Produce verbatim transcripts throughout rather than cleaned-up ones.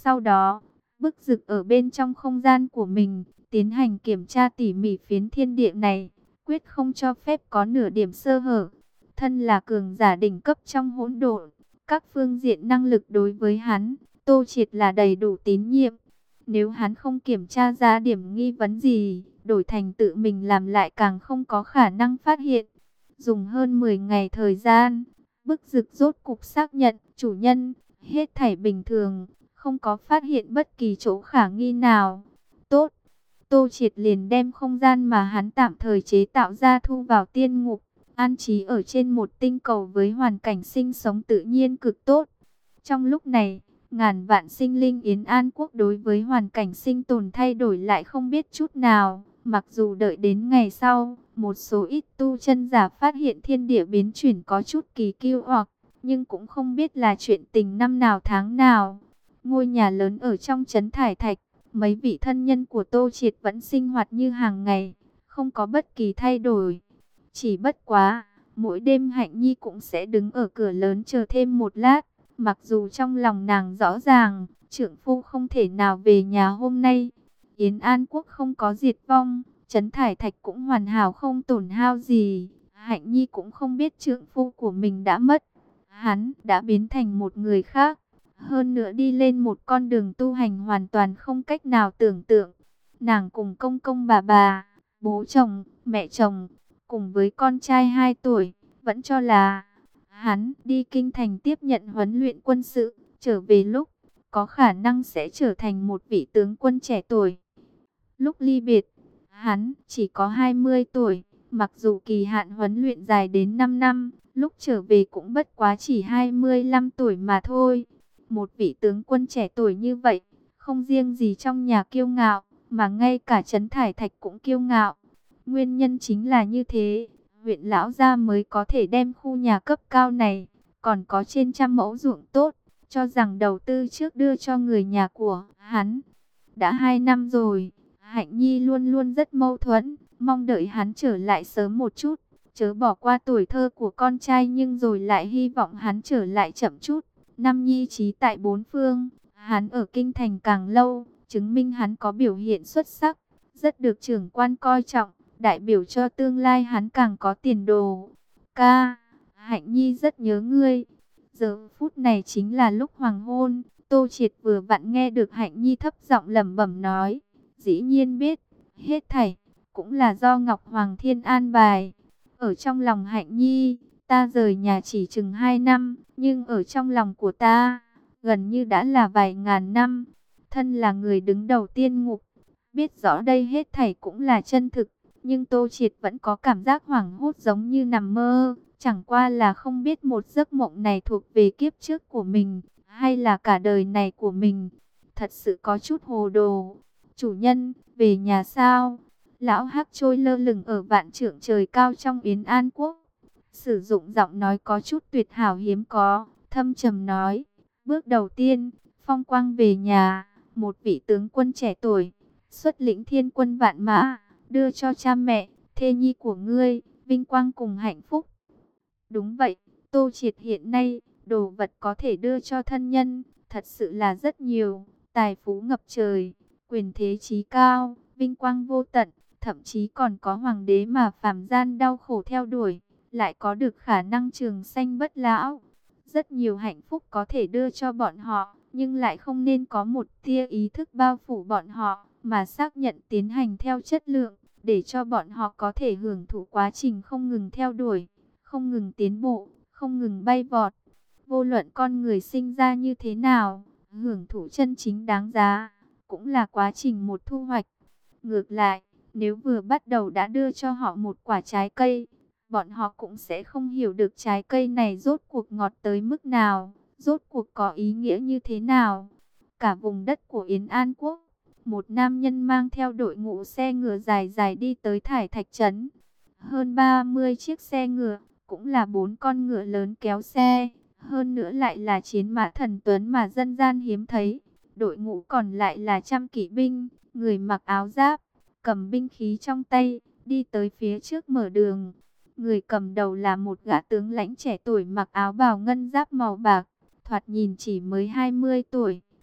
Sau đó, Bức Dực ở bên trong không gian của mình, tiến hành kiểm tra tỉ mỉ phiến thiên địa này, quyết không cho phép có nửa điểm sơ hở. Thân là cường giả đỉnh cấp trong hỗn độn, các phương diện năng lực đối với hắn, Tô Triệt là đầy đủ tín nhiệm. Nếu hắn không kiểm tra ra điểm nghi vấn gì, đổi thành tự mình làm lại càng không có khả năng phát hiện. Dùng hơn mười ngày thời gian, Bức Dực rốt cục xác nhận, chủ nhân, hết thảy bình thường, không có phát hiện bất kỳ chỗ khả nghi nào. Tốt, Tô Triệt liền đem không gian mà hắn tạm thời chế tạo ra thu vào tiên ngục, an trí ở trên một tinh cầu với hoàn cảnh sinh sống tự nhiên cực tốt. Trong lúc này, ngàn vạn sinh linh Yến An Quốc đối với hoàn cảnh sinh tồn thay đổi lại không biết chút nào. Mặc dù đợi đến ngày sau, một số ít tu chân giả phát hiện thiên địa biến chuyển có chút kỳ kiêu hoặc, nhưng cũng không biết là chuyện tình năm nào tháng nào. Ngôi nhà lớn ở trong trấn Thải Thạch, mấy vị thân nhân của Tô Triệt vẫn sinh hoạt như hàng ngày, không có bất kỳ thay đổi. Chỉ bất quá, mỗi đêm Hạnh Nhi cũng sẽ đứng ở cửa lớn chờ thêm một lát. Mặc dù trong lòng nàng rõ ràng, trưởng phu không thể nào về nhà hôm nay. Yến An Quốc không có diệt vong, trấn Thải Thạch cũng hoàn hảo không tổn hao gì. Hạnh Nhi cũng không biết trưởng phu của mình đã mất. Hắn đã biến thành một người khác. Hơn nữa đi lên một con đường tu hành hoàn toàn không cách nào tưởng tượng. Nàng cùng công công bà bà, bố chồng, mẹ chồng, cùng với con trai hai tuổi, vẫn cho là hắn đi kinh thành tiếp nhận huấn luyện quân sự, trở về lúc có khả năng sẽ trở thành một vị tướng quân trẻ tuổi. Lúc ly biệt, hắn chỉ có hai mươi tuổi, mặc dù kỳ hạn huấn luyện dài đến năm năm, lúc trở về cũng bất quá chỉ hai mươi lăm tuổi mà thôi. Một vị tướng quân trẻ tuổi như vậy, không riêng gì trong nhà kiêu ngạo, mà ngay cả trấn Thải Thạch cũng kiêu ngạo. Nguyên nhân chính là như thế, huyện lão gia mới có thể đem khu nhà cấp cao này, còn có trên trăm mẫu ruộng tốt, cho rằng đầu tư trước đưa cho người nhà của hắn. Đã hai năm rồi, Hạnh Nhi luôn luôn rất mâu thuẫn, mong đợi hắn trở lại sớm một chút, chớ bỏ qua tuổi thơ của con trai, nhưng rồi lại hy vọng hắn trở lại chậm chút. Năm Nhi trí tại bốn phương, hắn ở kinh thành càng lâu, chứng minh hắn có biểu hiện xuất sắc, rất được trưởng quan coi trọng, đại biểu cho tương lai hắn càng có tiền đồ. Ca, Hạnh Nhi rất nhớ ngươi. Giờ phút này chính là lúc hoàng hôn, Tô Triệt vừa vặn nghe được Hạnh Nhi thấp giọng lẩm bẩm nói, dĩ nhiên biết, hết thảy cũng là do Ngọc Hoàng Thiên an bài. Ở trong lòng Hạnh Nhi, ta rời nhà chỉ chừng hai năm, nhưng ở trong lòng của ta, gần như đã là vài ngàn năm. Thân là người đứng đầu tiên ngục, biết rõ đây hết thảy cũng là chân thực, nhưng Tô Triệt vẫn có cảm giác hoảng hốt giống như nằm mơ. Chẳng qua là không biết một giấc mộng này thuộc về kiếp trước của mình, hay là cả đời này của mình. Thật sự có chút hồ đồ. Chủ nhân, về nhà sao? Lão Hắc trôi lơ lửng ở vạn trượng trời cao trong Yến An Quốc. Sử dụng giọng nói có chút tuyệt hảo hiếm có, thâm trầm nói. Bước đầu tiên, phong quang về nhà, một vị tướng quân trẻ tuổi, xuất lĩnh thiên quân vạn mã, đưa cho cha mẹ, thê nhi của ngươi, vinh quang cùng hạnh phúc. Đúng vậy, Tô Triệt hiện nay, đồ vật có thể đưa cho thân nhân, thật sự là rất nhiều, tài phú ngập trời, quyền thế chí cao, vinh quang vô tận, thậm chí còn có hoàng đế mà phàm gian đau khổ theo đuổi, lại có được khả năng trường sanh bất lão. Rất nhiều hạnh phúc có thể đưa cho bọn họ, nhưng lại không nên có một tia ý thức bao phủ bọn họ, mà xác nhận tiến hành theo chất lượng, để cho bọn họ có thể hưởng thụ quá trình không ngừng theo đuổi, không ngừng tiến bộ, không ngừng bay vọt. Vô luận con người sinh ra như thế nào, hưởng thụ chân chính đáng giá, cũng là quá trình một thu hoạch. Ngược lại, nếu vừa bắt đầu đã đưa cho họ một quả trái cây, bọn họ cũng sẽ không hiểu được trái cây này rốt cuộc ngọt tới mức nào, rốt cuộc có ý nghĩa như thế nào. Cả vùng đất của Yến An Quốc, một nam nhân mang theo đội ngũ xe ngựa dài dài đi tới Thải Thạch Trấn. Hơn ba mươi chiếc xe ngựa, cũng là bốn con ngựa lớn kéo xe, hơn nữa lại là chiến mã thần tuấn mà dân gian hiếm thấy. Đội ngũ còn lại là trăm kỵ binh, người mặc áo giáp, cầm binh khí trong tay, đi tới phía trước mở đường. Người cầm đầu là một gã tướng lãnh trẻ tuổi mặc áo bào ngân giáp màu bạc, thoạt nhìn chỉ mới hai mươi tuổi.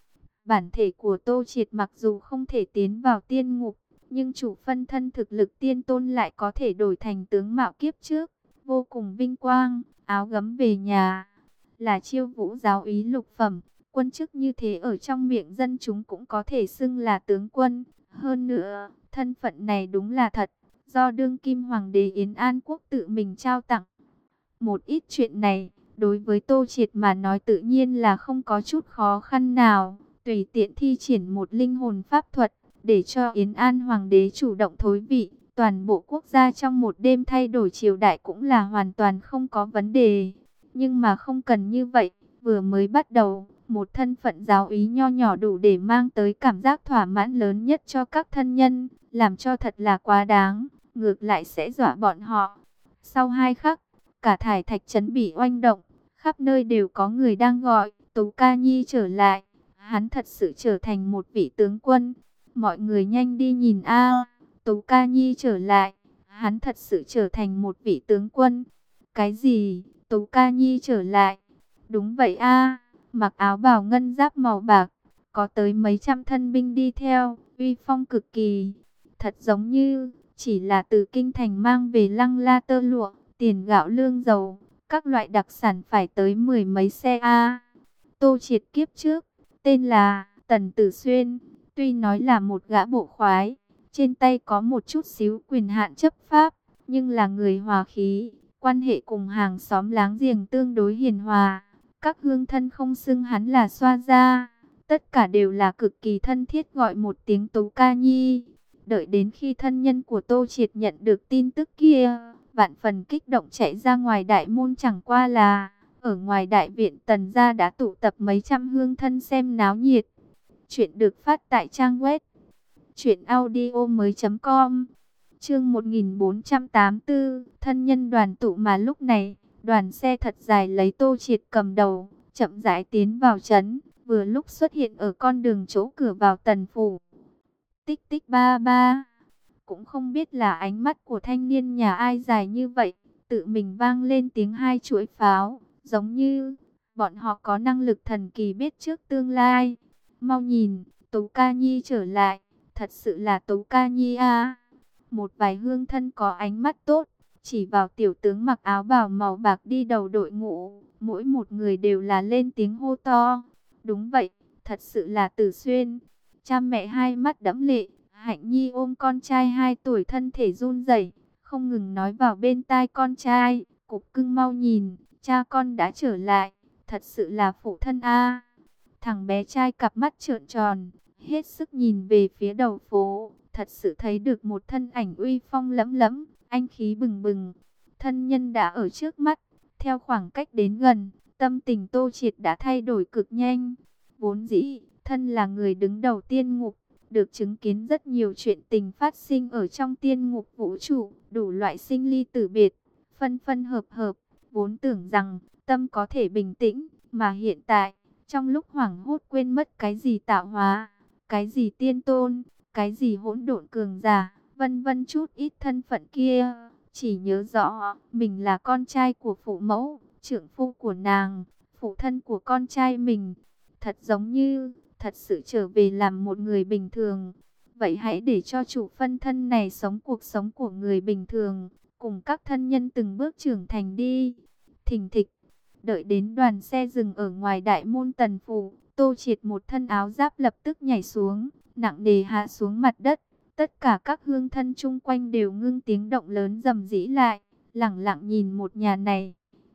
Bản thể của Tô Triệt mặc dù không thể tiến vào tiên ngục, nhưng chủ phân thân thực lực tiên tôn lại có thể đổi thành tướng mạo kiếp trước, vô cùng vinh quang, áo gấm về nhà. Là Chiêu Vũ giáo úy lục phẩm, quân chức như thế ở trong miệng dân chúng cũng có thể xưng là tướng quân. Hơn nữa, thân phận này đúng là thật, do đương kim hoàng đế Yến An Quốc tự mình trao tặng. Một ít chuyện này, đối với Tô Triệt mà nói tự nhiên là không có chút khó khăn nào. Tùy tiện thi triển một linh hồn pháp thuật, để cho Yến An Hoàng đế chủ động thối vị. Toàn bộ quốc gia trong một đêm thay đổi triều đại cũng là hoàn toàn không có vấn đề. Nhưng mà không cần như vậy, vừa mới bắt đầu, một thân phận giáo úy nho nhỏ đủ để mang tới cảm giác thỏa mãn lớn nhất cho các thân nhân, làm cho thật là quá đáng, ngược lại sẽ dọa bọn họ. Sau hai khắc, cả Thải Thạch trấn bị oanh động, khắp nơi đều có người đang gọi Tú Ca Nhi trở lại. Hắn thật sự trở thành một vị tướng quân. Mọi người nhanh đi nhìn a, Tú Ca Nhi trở lại. Hắn thật sự trở thành một vị tướng quân. Cái gì? Tú Ca Nhi trở lại? Đúng vậy a, mặc áo bào ngân giáp màu bạc, có tới mấy trăm thân binh đi theo, uy phong cực kỳ. Thật giống như chỉ là từ kinh thành mang về lăng la tơ lụa, tiền gạo lương dầu, các loại đặc sản phải tới mười mấy xe a. Tô Triệt kiếp trước, tên là Tần Tử Xuyên, tuy nói là một gã bộ khoái, trên tay có một chút xíu quyền hạn chấp pháp, nhưng là người hòa khí, quan hệ cùng hàng xóm láng giềng tương đối hiền hòa. Các hương thân không xưng hắn là Xoa gia, tất cả đều là cực kỳ thân thiết gọi một tiếng Tú Ca Nhi. Đợi đến khi thân nhân của Tô Triệt nhận được tin tức kia, vạn phần kích động chạy ra ngoài đại môn, chẳng qua là ở ngoài đại viện Tần gia đã tụ tập mấy trăm hương thân xem náo nhiệt. Chuyện được phát tại trang web truyện audio mới chấm com. Chương một nghìn bốn trăm tám mươi tư, thân nhân đoàn tụ. Mà lúc này, đoàn xe thật dài lấy Tô Triệt cầm đầu, chậm rãi tiến vào trấn, vừa lúc xuất hiện ở con đường chỗ cửa vào Tần phủ. Tích tích ba ba, cũng không biết là ánh mắt của thanh niên nhà ai dài như vậy, tự mình vang lên tiếng hai chuỗi pháo, giống như bọn họ có năng lực thần kỳ biết trước tương lai. Mau nhìn, Tú Ca Nhi trở lại, thật sự là Tú Ca Nhi a. Một vài hương thân có ánh mắt tốt, chỉ vào tiểu tướng mặc áo bào màu bạc đi đầu đội ngũ, mỗi một người đều là lên tiếng hô to. Đúng vậy, thật sự là Tử Xuyên. Cha mẹ hai mắt đẫm lệ, Hạnh Nhi ôm con trai hai tuổi thân thể run rẩy, không ngừng nói vào bên tai con trai, Cục Cưng mau nhìn, cha con đã trở lại, thật sự là phụ thân a. Thằng bé trai cặp mắt trợn tròn, hết sức nhìn về phía đầu phố, thật sự thấy được một thân ảnh uy phong lẫm lẫm, anh khí bừng bừng. Thân nhân đã ở trước mắt, theo khoảng cách đến gần, tâm tình Tô Triệt đã thay đổi cực nhanh. Vốn dĩ, thân là người đứng đầu tiên ngục, được chứng kiến rất nhiều chuyện tình phát sinh ở trong tiên ngục vũ trụ, đủ loại sinh ly tử biệt, phân phân hợp hợp, vốn tưởng rằng tâm có thể bình tĩnh, mà hiện tại, trong lúc hoảng hốt quên mất cái gì tạo hóa, cái gì tiên tôn, cái gì hỗn độn cường giả, vân vân chút ít thân phận kia, chỉ nhớ rõ mình là con trai của phụ mẫu, trưởng phu của nàng, phụ thân của con trai mình. Thật giống như thật sự trở về làm một người bình thường. Vậy hãy để cho chủ phân thân này sống cuộc sống của người bình thường, cùng các thân nhân từng bước trưởng thành đi. Thình thịch, đợi đến đoàn xe dừng ở ngoài đại môn Tần phủ, Tô Triệt một thân áo giáp lập tức nhảy xuống, nặng nề hạ xuống mặt đất. Tất cả các hương thân chung quanh đều ngưng tiếng động lớn rầm rĩ lại, lẳng lặng nhìn một nhà này.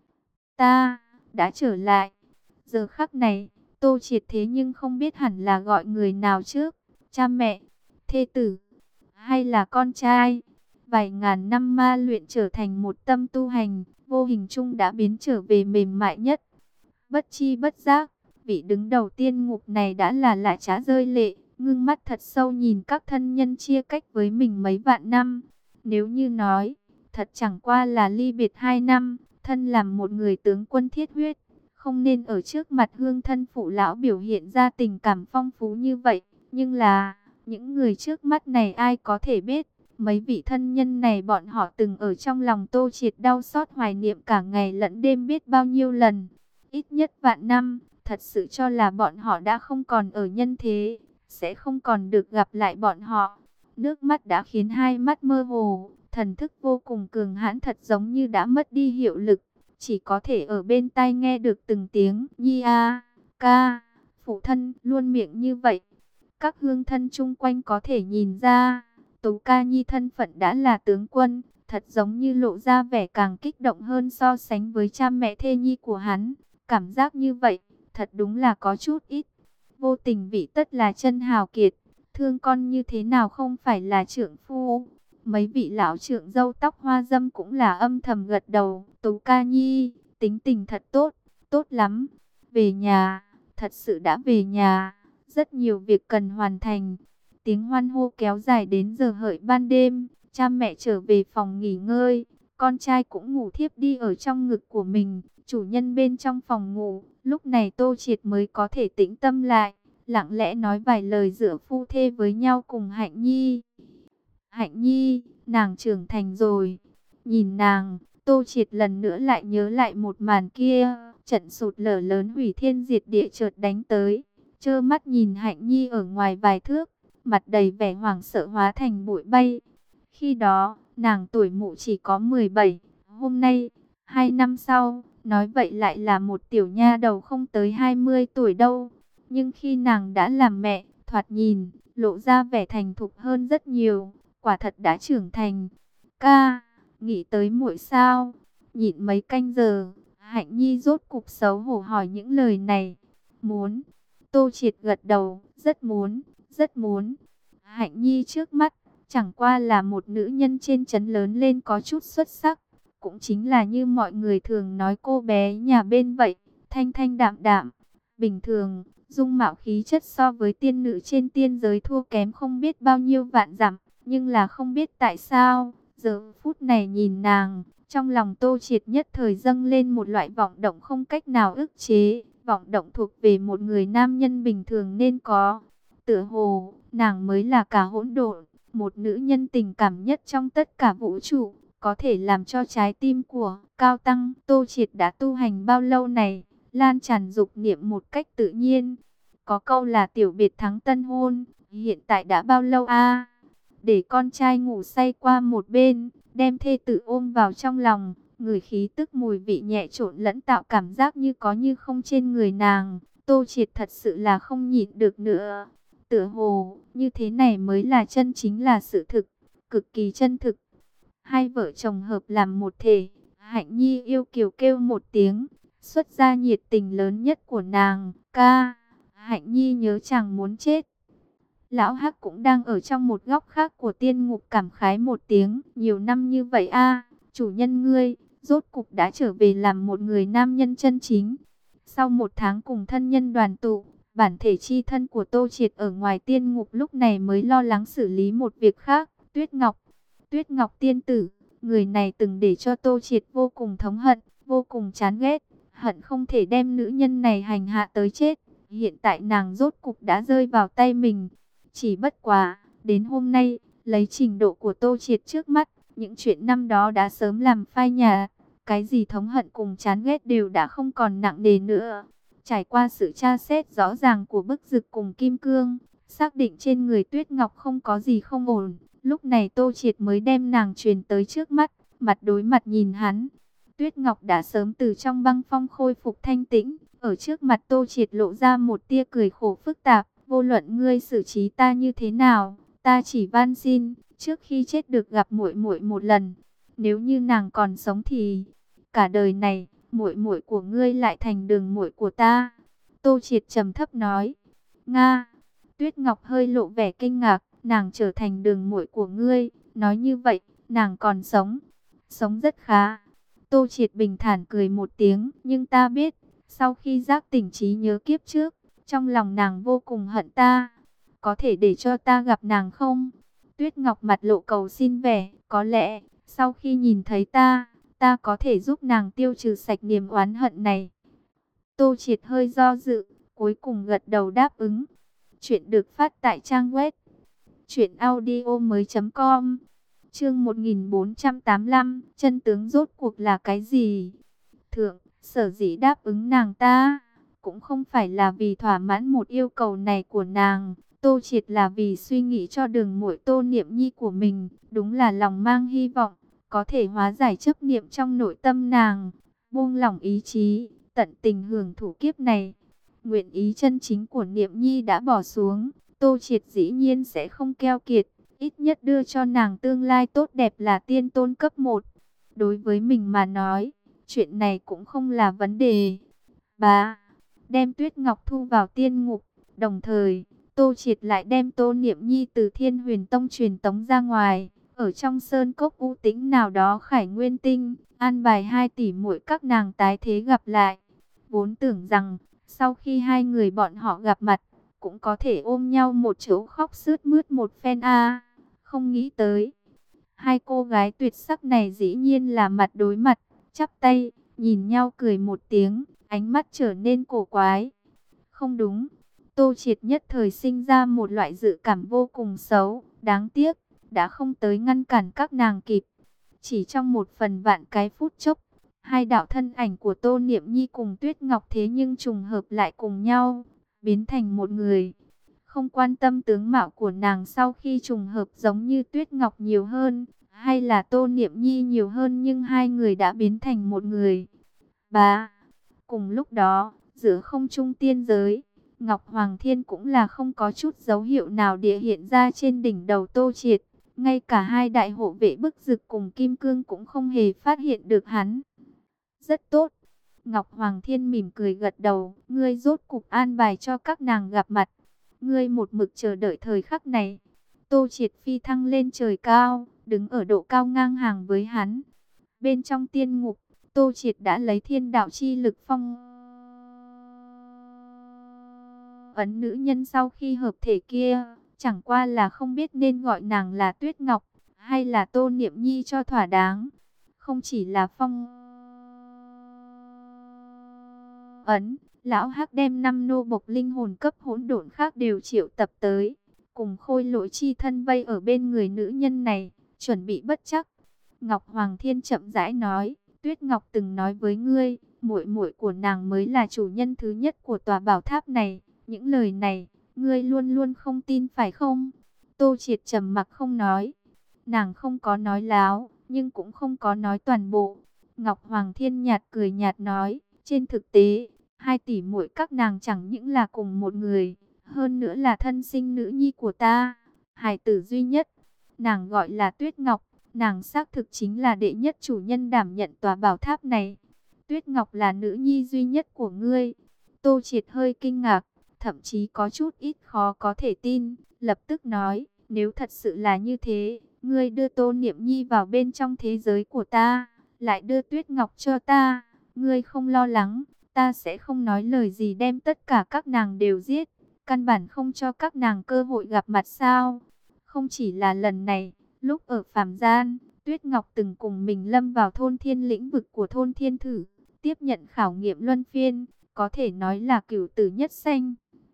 Ta đã trở lại. Giờ khắc này, Tô Triệt thế nhưng không biết hẳn là gọi người nào trước, cha mẹ, thê tử, hay là con trai. Vài ngàn năm ma luyện trở thành một tâm tu hành, vô hình chung đã biến trở về mềm mại nhất. Bất chi bất giác, vị đứng đầu tiên ngục này đã là lạ trá rơi lệ, ngưng mắt thật sâu nhìn các thân nhân chia cách với mình mấy vạn năm. Nếu như nói, thật chẳng qua là ly biệt hai năm, thân làm một người tướng quân thiết huyết, không nên ở trước mặt hương thân phụ lão biểu hiện ra tình cảm phong phú như vậy. Nhưng là, những người trước mắt này ai có thể biết, mấy vị thân nhân này bọn họ từng ở trong lòng Tô Triệt đau xót hoài niệm cả ngày lẫn đêm biết bao nhiêu lần. Ít nhất vạn năm, thật sự cho là bọn họ đã không còn ở nhân thế, sẽ không còn được gặp lại bọn họ. Nước mắt đã khiến hai mắt mơ hồ, thần thức vô cùng cường hãn thật giống như đã mất đi hiệu lực, chỉ có thể ở bên tai nghe được từng tiếng nhi a, ca, phụ thân luôn miệng như vậy. Các hương thân chung quanh có thể nhìn ra, Tú Ca Nhi thân phận đã là tướng quân, thật giống như lộ ra vẻ càng kích động hơn so sánh với cha mẹ thê nhi của hắn. Cảm giác như vậy, thật đúng là có chút ít. Vô tình vị tất là chân hào kiệt, thương con như thế nào không phải là trượng phu. Mấy vị lão trượng râu tóc hoa dâm cũng là âm thầm gật đầu. Tú Ca Nhi, tính tình thật tốt, tốt lắm. Về nhà, thật sự đã về nhà, rất nhiều việc cần hoàn thành. Tiếng hoan hô kéo dài đến giờ hợi ban đêm, cha mẹ trở về phòng nghỉ ngơi, con trai cũng ngủ thiếp đi ở trong ngực của mình. Chủ nhân bên trong phòng ngủ, lúc này Tô Triệt mới có thể tĩnh tâm lại, lặng lẽ nói vài lời giữa phu thê với nhau cùng Hạnh Nhi. Hạnh Nhi, nàng trưởng thành rồi. Nhìn nàng, Tô Triệt lần nữa lại nhớ lại một màn kia, trận sụt lở lớn hủy thiên diệt địa chợt đánh tới. Trơ mắt nhìn Hạnh Nhi ở ngoài vài thước, mặt đầy vẻ hoảng sợ hóa thành bụi bay. Khi đó, nàng tuổi mụ chỉ có mười bảy, hôm nay, hai năm sau, nói vậy lại là một tiểu nha đầu không tới hai mươi tuổi đâu. Nhưng khi nàng đã làm mẹ, thoạt nhìn, lộ ra vẻ thành thục hơn rất nhiều, quả thật đã trưởng thành. Ca, nghĩ tới muội sao? Nhịn mấy canh giờ, Hạnh Nhi rốt cục xấu hổ hỏi những lời này. Muốn. Tô Triệt gật đầu, rất muốn, rất muốn. Hạnh Nhi trước mắt, chẳng qua là một nữ nhân trên trấn lớn lên có chút xuất sắc. Cũng chính là như mọi người thường nói cô bé nhà bên vậy, thanh thanh đạm đạm, bình thường, dung mạo khí chất so với tiên nữ trên tiên giới thua kém không biết bao nhiêu vạn dặm. Nhưng là không biết tại sao, giờ phút này nhìn nàng, trong lòng Tô Triệt nhất thời dâng lên một loại vọng động không cách nào ức chế, vọng động thuộc về một người nam nhân bình thường nên có. Tựa hồ, nàng mới là cả hỗn độn, một nữ nhân tình cảm nhất trong tất cả vũ trụ, có thể làm cho trái tim của Cao Tăng Tô Triệt đã tu hành bao lâu này, lan tràn dục niệm một cách tự nhiên. Có câu là tiểu biệt thắng tân hôn, hiện tại đã bao lâu a? Để con trai ngủ say qua một bên, đem thê tử ôm vào trong lòng, người khí tức mùi vị nhẹ trộn lẫn tạo cảm giác như có như không trên người nàng. Tô Triệt thật sự là không nhịn được nữa. Tựa hồ, như thế này mới là chân chính là sự thực, cực kỳ chân thực. Hai vợ chồng hợp làm một thể, Hạnh Nhi yêu kiều kêu một tiếng, xuất ra nhiệt tình lớn nhất của nàng. Ca, Hạnh Nhi nhớ chàng muốn chết. Lão Hắc cũng đang ở trong một góc khác của tiên ngục cảm khái một tiếng. Nhiều năm như vậy a, chủ nhân ngươi, rốt cục đã trở về làm một người nam nhân chân chính. Sau một tháng cùng thân nhân đoàn tụ, bản thể chi thân của Tô Triệt ở ngoài tiên ngục lúc này mới lo lắng xử lý một việc khác. Tuyết Ngọc, Tuyết Ngọc tiên tử, người này từng để cho Tô Triệt vô cùng thống hận, vô cùng chán ghét, hận không thể đem nữ nhân này hành hạ tới chết. Hiện tại nàng rốt cục đã rơi vào tay mình. Chỉ bất quá, đến hôm nay, lấy trình độ của Tô Triệt trước mắt, những chuyện năm đó đã sớm làm phai nhạt. Cái gì thống hận cùng chán ghét đều đã không còn nặng nề nữa. Trải qua sự tra xét rõ ràng của bức dực cùng kim cương, xác định trên người Tuyết Ngọc không có gì không ổn. Lúc này Tô Triệt mới đem nàng truyền tới trước mắt, mặt đối mặt nhìn hắn. Tuyết Ngọc đã sớm từ trong băng phong khôi phục thanh tĩnh, ở trước mặt Tô Triệt lộ ra một tia cười khổ phức tạp. Vô luận ngươi xử trí ta như thế nào, ta chỉ van xin, trước khi chết được gặp muội muội một lần. Nếu như nàng còn sống thì cả đời này, muội muội của ngươi lại thành đường muội của ta. Tô Triệt trầm thấp nói. Nga. Tuyết Ngọc hơi lộ vẻ kinh ngạc, nàng trở thành đường muội của ngươi, nói như vậy, nàng còn sống. Sống rất khá. Tô Triệt bình thản cười một tiếng, nhưng ta biết, sau khi giác tỉnh trí nhớ kiếp trước, trong lòng nàng vô cùng hận ta. Có thể để cho ta gặp nàng không? Tuyết Ngọc mặt lộ cầu xin vẻ. Có lẽ, sau khi nhìn thấy ta, ta có thể giúp nàng tiêu trừ sạch niềm oán hận này. Tô Triệt hơi do dự, cuối cùng gật đầu đáp ứng. Chuyện được phát tại trang web truyện audio mới chấm com. Chương một nghìn bốn trăm tám mươi lăm. Chân tướng rốt cuộc là cái gì? Thượng, sở dĩ đáp ứng nàng ta cũng không phải là vì thỏa mãn một yêu cầu này của nàng. Tô Triệt là vì suy nghĩ cho đường muội Tô Niệm Nhi của mình, đúng là lòng mang hy vọng, có thể hóa giải chấp niệm trong nội tâm nàng, buông lỏng ý chí, tận tình hưởng thụ kiếp này. Nguyện ý chân chính của Niệm Nhi đã bỏ xuống, Tô Triệt dĩ nhiên sẽ không keo kiệt, ít nhất đưa cho nàng tương lai tốt đẹp là tiên tôn cấp một. Đối với mình mà nói, chuyện này cũng không là vấn đề. Ba, đem Tuyết Ngọc thu vào tiên ngục, đồng thời Tô Triệt lại đem Tô Niệm Nhi từ Thiên Huyền Tông truyền tống ra ngoài, ở trong sơn cốc u tĩnh nào đó Khải Nguyên Tinh, an bài hai tỷ muội các nàng tái thế gặp lại. Vốn tưởng rằng sau khi hai người bọn họ gặp mặt, cũng có thể ôm nhau một chỗ khóc sướt mướt một phen a. Không nghĩ tới, hai cô gái tuyệt sắc này dĩ nhiên là mặt đối mặt, chắp tay, nhìn nhau cười một tiếng, ánh mắt trở nên cổ quái. Không đúng, Tô Triệt nhất thời sinh ra một loại dự cảm vô cùng xấu, đáng tiếc, đã không tới ngăn cản các nàng kịp. Chỉ trong một phần vạn cái phút chốc, hai đạo thân ảnh của Tô Niệm Nhi cùng Tuyết Ngọc thế nhưng trùng hợp lại cùng nhau, biến thành một người. Không quan tâm tướng mạo của nàng sau khi trùng hợp giống như Tuyết Ngọc nhiều hơn, hay là Tô Niệm Nhi nhiều hơn, nhưng hai người đã biến thành một người. Ba, cùng lúc đó, giữa không trung tiên giới, Ngọc Hoàng Thiên cũng là không có chút dấu hiệu nào địa hiện ra trên đỉnh đầu Tô Triệt. Ngay cả hai đại hộ vệ Bức Dực cùng Kim Cương cũng không hề phát hiện được hắn. Rất tốt. Ngọc Hoàng Thiên mỉm cười gật đầu. Ngươi rốt cục an bài cho các nàng gặp mặt. Ngươi một mực chờ đợi thời khắc này. Tô Triệt phi thăng lên trời cao, đứng ở độ cao ngang hàng với hắn. Bên trong tiên ngục, Tô Triệt đã lấy thiên đạo chi lực phong ấn nữ nhân sau khi hợp thể kia. Chẳng qua là không biết nên gọi nàng là Tuyết Ngọc hay là Tô Niệm Nhi cho thỏa đáng. Không chỉ là phong ấn, lão Hắc đem năm nô bộc linh hồn cấp hỗn độn khác đều triệu tập tới, cùng khôi lỗi chi thân vây ở bên người nữ nhân này, chuẩn bị bất chắc. Ngọc Hoàng Thiên chậm rãi nói, Tuyết Ngọc từng nói với ngươi, muội muội của nàng mới là chủ nhân thứ nhất của tòa bảo tháp này. Những lời này, ngươi luôn luôn không tin phải không? Tô Triệt trầm mặc không nói. Nàng không có nói láo, nhưng cũng không có nói toàn bộ. Ngọc Hoàng Thiên nhạt cười nhạt nói, trên thực tế, hai tỷ muội các nàng chẳng những là cùng một người, hơn nữa là thân sinh nữ nhi của ta, hài tử duy nhất. Nàng gọi là Tuyết Ngọc, nàng xác thực chính là đệ nhất chủ nhân đảm nhận tòa bảo tháp này. Tuyết Ngọc là nữ nhi duy nhất của ngươi. Tô Triệt hơi kinh ngạc, thậm chí có chút ít khó có thể tin, lập tức nói, nếu thật sự là như thế, ngươi đưa Tô Niệm Nhi vào bên trong thế giới của ta, lại đưa Tuyết Ngọc cho ta, ngươi không lo lắng, ta sẽ không nói lời gì đem tất cả các nàng đều giết, căn bản không cho các nàng cơ hội gặp mặt sao? Không chỉ là lần này, lúc ở phàm gian, Tuyết Ngọc từng cùng mình lâm vào thôn thiên lĩnh vực của thôn thiên thử, tiếp nhận khảo nghiệm luân phiên, có thể nói là cửu tử nhất sanh.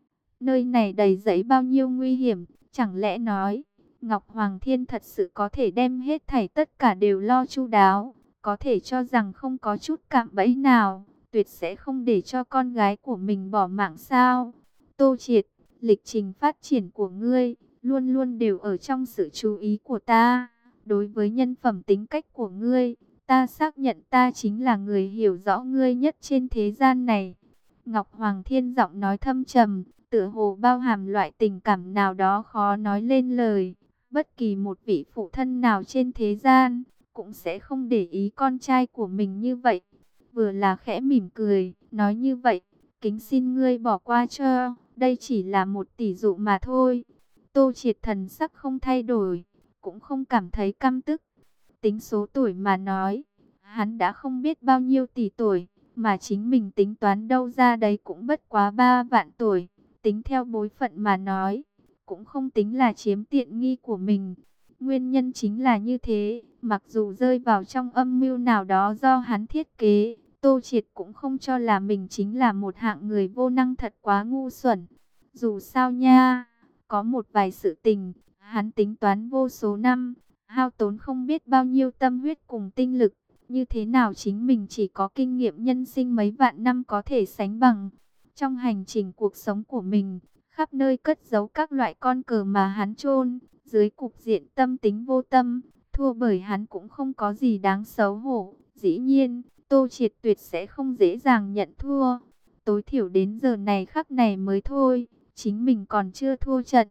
Nơi này đầy dẫy bao nhiêu nguy hiểm, chẳng lẽ nói, Ngọc Hoàng Thiên thật sự có thể đem hết thảy tất cả đều lo chu đáo, có thể cho rằng không có chút cạm bẫy nào, tuyệt sẽ không để cho con gái của mình bỏ mạng sao? Tô Triệt, lịch trình phát triển của ngươi, luôn luôn đều ở trong sự chú ý của ta. Đối với nhân phẩm tính cách của ngươi, ta xác nhận ta chính là người hiểu rõ ngươi nhất trên thế gian này. Ngọc Hoàng Thiên giọng nói thâm trầm, tựa hồ bao hàm loại tình cảm nào đó khó nói lên lời. Bất kỳ một vị phụ thân nào trên thế gian, cũng sẽ không để ý con trai của mình như vậy. Vừa là khẽ mỉm cười, nói như vậy, kính xin ngươi bỏ qua cho, đây chỉ là một tỷ dụ mà thôi. Tô Triệt thần sắc không thay đổi, cũng không cảm thấy căm tức. Tính số tuổi mà nói, hắn đã không biết bao nhiêu tỷ tuổi, mà chính mình tính toán đâu ra đấy cũng bất quá ba vạn tuổi. Tính theo bối phận mà nói, cũng không tính là chiếm tiện nghi của mình. Nguyên nhân chính là như thế, mặc dù rơi vào trong âm mưu nào đó do hắn thiết kế, Tô Triệt cũng không cho là mình chính là một hạng người vô năng thật quá ngu xuẩn. Dù sao nha, có một vài sự tình, hắn tính toán vô số năm, hao tốn không biết bao nhiêu tâm huyết cùng tinh lực, như thế nào chính mình chỉ có kinh nghiệm nhân sinh mấy vạn năm có thể sánh bằng. Trong hành trình cuộc sống của mình, khắp nơi cất giấu các loại con cờ mà hắn chôn. Dưới cục diện tâm tính vô tâm, thua bởi hắn cũng không có gì đáng xấu hổ. Dĩ nhiên, Tô Triệt tuyệt sẽ không dễ dàng nhận thua. Tối thiểu đến giờ này khắc này mới thôi, chính mình còn chưa thua trận.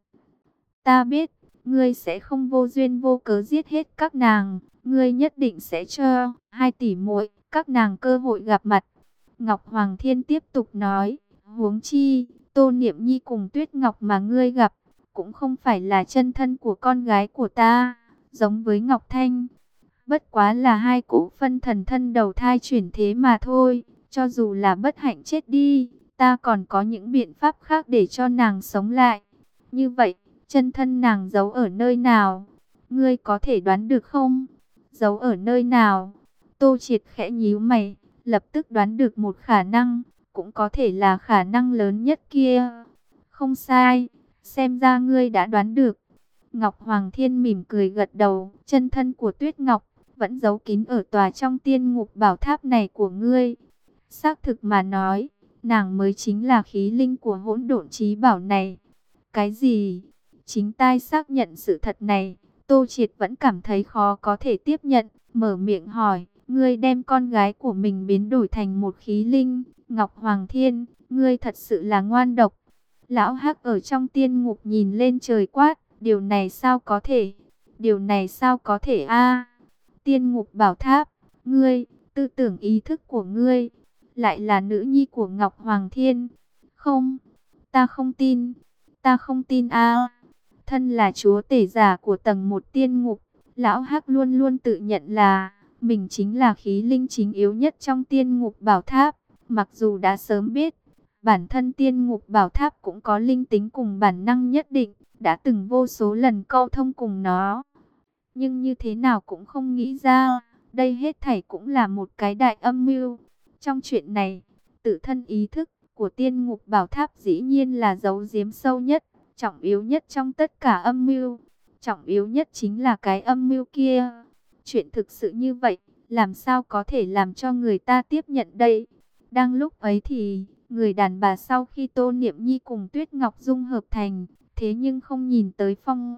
Ta biết, ngươi sẽ không vô duyên vô cớ giết hết các nàng, ngươi nhất định sẽ cho hai tỷ muội các nàng cơ hội gặp mặt. Ngọc Hoàng Thiên tiếp tục nói, huống chi, Tô Niệm Nhi cùng Tuyết Ngọc mà ngươi gặp, cũng không phải là chân thân của con gái của ta, giống với Ngọc Thanh. Bất quá là hai cổ phân thần thân đầu thai chuyển thế mà thôi, cho dù là bất hạnh chết đi, ta còn có những biện pháp khác để cho nàng sống lại. Như vậy, chân thân nàng giấu ở nơi nào? Ngươi có thể đoán được không? Giấu ở nơi nào? Tô Triệt khẽ nhíu mày, lập tức đoán được một khả năng, cũng có thể là khả năng lớn nhất kia. Không sai, xem ra ngươi đã đoán được. Ngọc Hoàng Thiên mỉm cười gật đầu, chân thân của Tuyết Ngọc vẫn giấu kín ở tòa trong tiên ngục bảo tháp này của ngươi. Xác thực mà nói, nàng mới chính là khí linh của hỗn độn chí bảo này. Cái gì? Chính tai xác nhận sự thật này, Tô Triệt vẫn cảm thấy khó có thể tiếp nhận, mở miệng hỏi, ngươi đem con gái của mình biến đổi thành một khí linh, Ngọc Hoàng Thiên, ngươi thật sự là ngoan độc. Lão Hắc ở trong tiên ngục nhìn lên trời quát, điều này sao có thể? Điều này sao có thể a? Tiên ngục bảo tháp, ngươi, tư tưởng ý thức của ngươi, lại là nữ nhi của Ngọc Hoàng Thiên. Không, ta không tin, ta không tin a. Thân là chúa tể giả của tầng một tiên ngục, Lão Hắc luôn luôn tự nhận là mình chính là khí linh chính yếu nhất trong tiên ngục bảo tháp. Mặc dù đã sớm biết, bản thân tiên ngục bảo tháp cũng có linh tính cùng bản năng nhất định, đã từng vô số lần câu thông cùng nó. Nhưng như thế nào cũng không nghĩ ra, đây hết thảy cũng là một cái đại âm mưu. Trong chuyện này, tự thân ý thức của tiên ngục bảo tháp dĩ nhiên là giấu giếm sâu nhất, trọng yếu nhất trong tất cả âm mưu. Trọng yếu nhất chính là cái âm mưu kia. Chuyện thực sự như vậy, làm sao có thể làm cho người ta tiếp nhận đây? Đang lúc ấy thì, người đàn bà sau khi Tô Niệm Nhi cùng Tuyết Ngọc dung hợp thành, thế nhưng không nhìn tới phong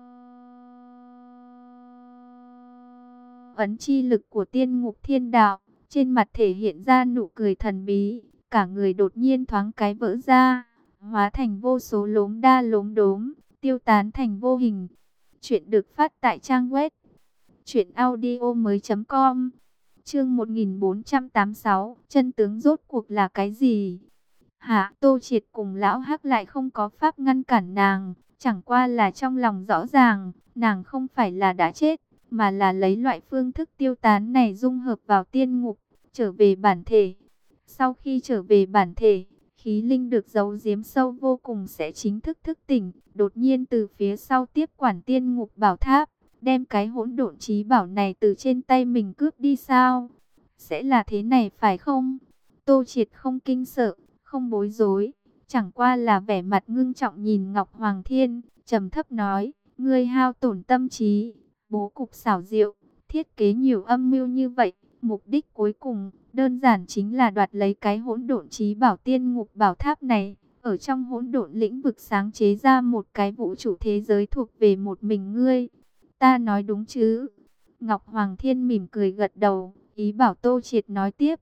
ấn chi lực của tiên ngục thiên đạo, trên mặt thể hiện ra nụ cười thần bí, cả người đột nhiên thoáng cái vỡ ra, hóa thành vô số lốm đa lốm đốm, tiêu tán thành vô hình. Chuyện được phát tại trang web truyện audio mới chấm com. Chương một nghìn bốn trăm tám mươi sáu, chân tướng rốt cuộc là cái gì? Hả, Tô Triệt cùng Lão Hắc lại không có pháp ngăn cản nàng, chẳng qua là trong lòng rõ ràng, nàng không phải là đã chết, mà là lấy loại phương thức tiêu tán này dung hợp vào tiên ngục, trở về bản thể. Sau khi trở về bản thể, khí linh được giấu giếm sâu vô cùng sẽ chính thức thức tỉnh, đột nhiên từ phía sau tiếp quản tiên ngục bảo tháp, đem cái hỗn độn chí bảo này từ trên tay mình cướp đi sao? Sẽ là thế này phải không? Tô Triệt không kinh sợ, không bối rối, chẳng qua là vẻ mặt ngưng trọng nhìn Ngọc Hoàng Thiên, trầm thấp nói, ngươi hao tổn tâm trí, bố cục xảo diệu, thiết kế nhiều âm mưu như vậy, mục đích cuối cùng đơn giản chính là đoạt lấy cái hỗn độn chí bảo tiên ngục bảo tháp này, ở trong hỗn độn lĩnh vực sáng chế ra một cái vũ trụ thế giới thuộc về một mình ngươi. Ta nói đúng chứ? Ngọc Hoàng Thiên mỉm cười gật đầu, ý bảo Tô Triệt nói tiếp.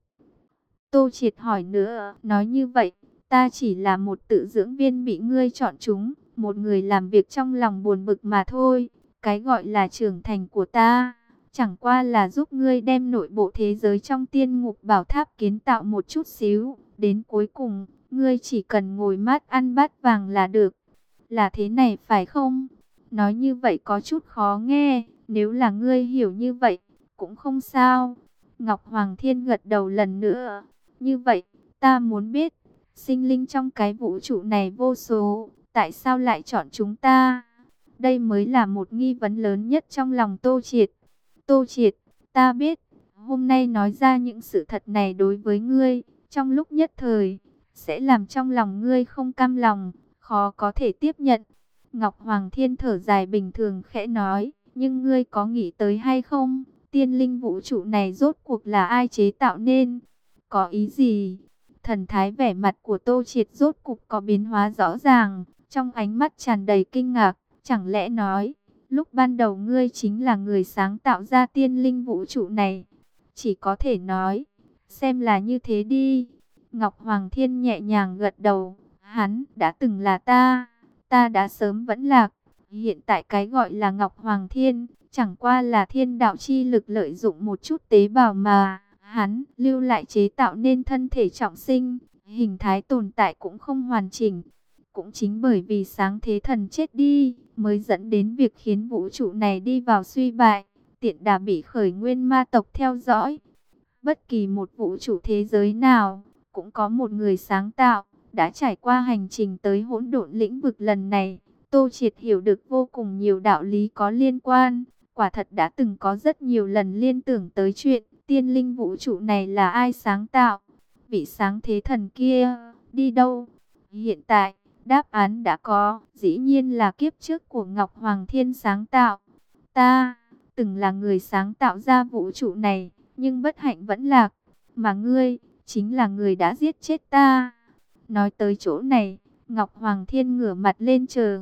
Tô Triệt hỏi nữa, nói như vậy, ta chỉ là một tự dưỡng viên bị ngươi chọn chúng, một người làm việc trong lòng buồn bực mà thôi. Cái gọi là trưởng thành của ta, chẳng qua là giúp ngươi đem nội bộ thế giới trong tiên ngục bảo tháp kiến tạo một chút xíu. Đến cuối cùng, ngươi chỉ cần ngồi mát ăn bát vàng là được. Là thế này phải không? Nói như vậy có chút khó nghe, nếu là ngươi hiểu như vậy, cũng không sao. Ngọc Hoàng Thiên gật đầu lần nữa. Như vậy, ta muốn biết, sinh linh trong cái vũ trụ này vô số, tại sao lại chọn chúng ta? Đây mới là một nghi vấn lớn nhất trong lòng Tô Triệt. Tô Triệt, ta biết, hôm nay nói ra những sự thật này đối với ngươi, trong lúc nhất thời, sẽ làm trong lòng ngươi không cam lòng, khó có thể tiếp nhận. Ngọc Hoàng Thiên thở dài bình thường khẽ nói, nhưng ngươi có nghĩ tới hay không? Tiên linh vũ trụ này rốt cuộc là ai chế tạo nên? Có ý gì? Thần thái vẻ mặt của Tô Triệt rốt cục có biến hóa rõ ràng, trong ánh mắt tràn đầy kinh ngạc, chẳng lẽ nói, lúc ban đầu ngươi chính là người sáng tạo ra tiên linh vũ trụ này? Chỉ có thể nói, xem là như thế đi. Ngọc Hoàng Thiên nhẹ nhàng gật đầu, hắn đã từng là ta, ta đã sớm vẫn lạc. Hiện tại cái gọi là Ngọc Hoàng Thiên, chẳng qua là thiên đạo chi lực lợi dụng một chút tế bào mà hắn lưu lại chế tạo nên thân thể trọng sinh, hình thái tồn tại cũng không hoàn chỉnh. Cũng chính bởi vì sáng thế thần chết đi, mới dẫn đến việc khiến vũ trụ này đi vào suy bại, tiện đà bị khởi nguyên ma tộc theo dõi. Bất kỳ một vũ trụ thế giới nào, cũng có một người sáng tạo, đã trải qua hành trình tới hỗn độn lĩnh vực lần này. Tô Triệt hiểu được vô cùng nhiều đạo lý có liên quan, quả thật đã từng có rất nhiều lần liên tưởng tới chuyện tiên linh vũ trụ này là ai sáng tạo, vị sáng thế thần kia đi đâu. Hiện tại, đáp án đã có, dĩ nhiên là kiếp trước của Ngọc Hoàng Thiên sáng tạo. Ta, từng là người sáng tạo ra vũ trụ này, nhưng bất hạnh vẫn lạc, mà ngươi, chính là người đã giết chết ta. Nói tới chỗ này, Ngọc Hoàng Thiên ngửa mặt lên trời.